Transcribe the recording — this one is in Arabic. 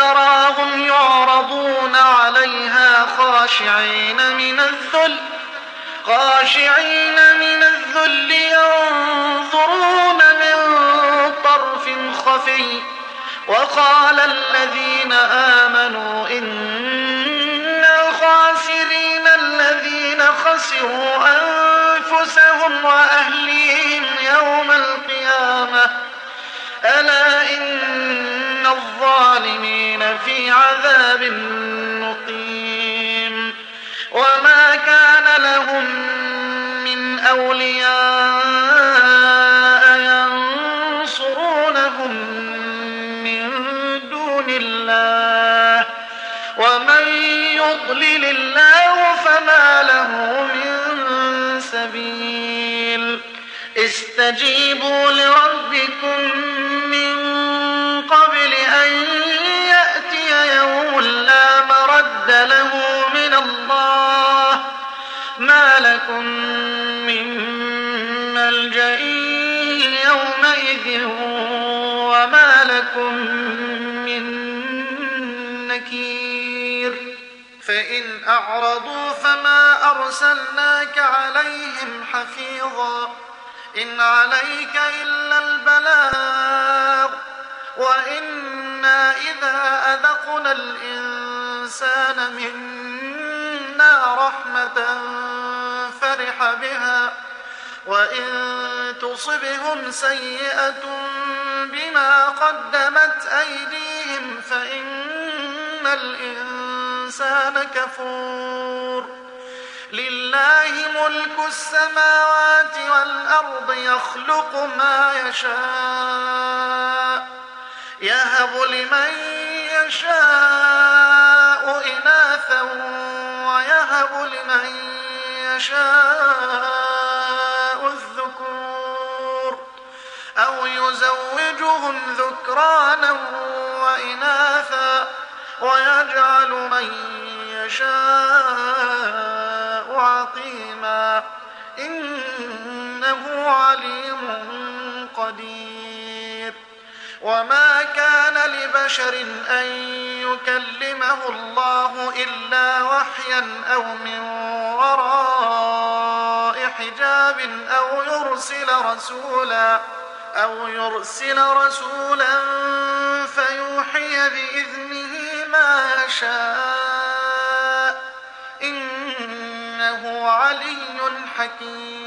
تراهم يعرضون عليها خاشعين من الذل ينظرون من طرف خفي. وقال الذين آمنوا إن الخاسرين الذين خسروا أنفسهم وأهليهم يوم القيامة ألا إن الظالمين في عذاب مقيم. وما كان لهم من أولياء ينصرونهم من دون الله ومن يضلل الله فما له من سبيل. استجيبوا لربكم من قبل أن يأتي يوم لا مرد له من الله ما لكم من ملجأ يومئذ وما لكم من نكير. فإن أعرضوا فما أرسلناك عليهم حفيظا إن عليك إلا البلاغ وإنا إذا أذقنا الإنسان منا رحمة فرح بها وإن تصبهم سيئة بما قدمت أيديهم فإن الإنسان كفور. لله ملك السماوات والأرض يخلق ما يشاء يهب لمن يشاء إناثا ويهب لمن يشاء الذكور أو يزوجهم ذكرانا وإناثا ويجعل من يشاء عقيما إنه عليم قدير. وما كان لبشر أن يكلمه الله إلا وحيا أو من وراء حجاب أو يرسل رسولا فيوحي بإذنه ما يشاء إنه علي حكيم.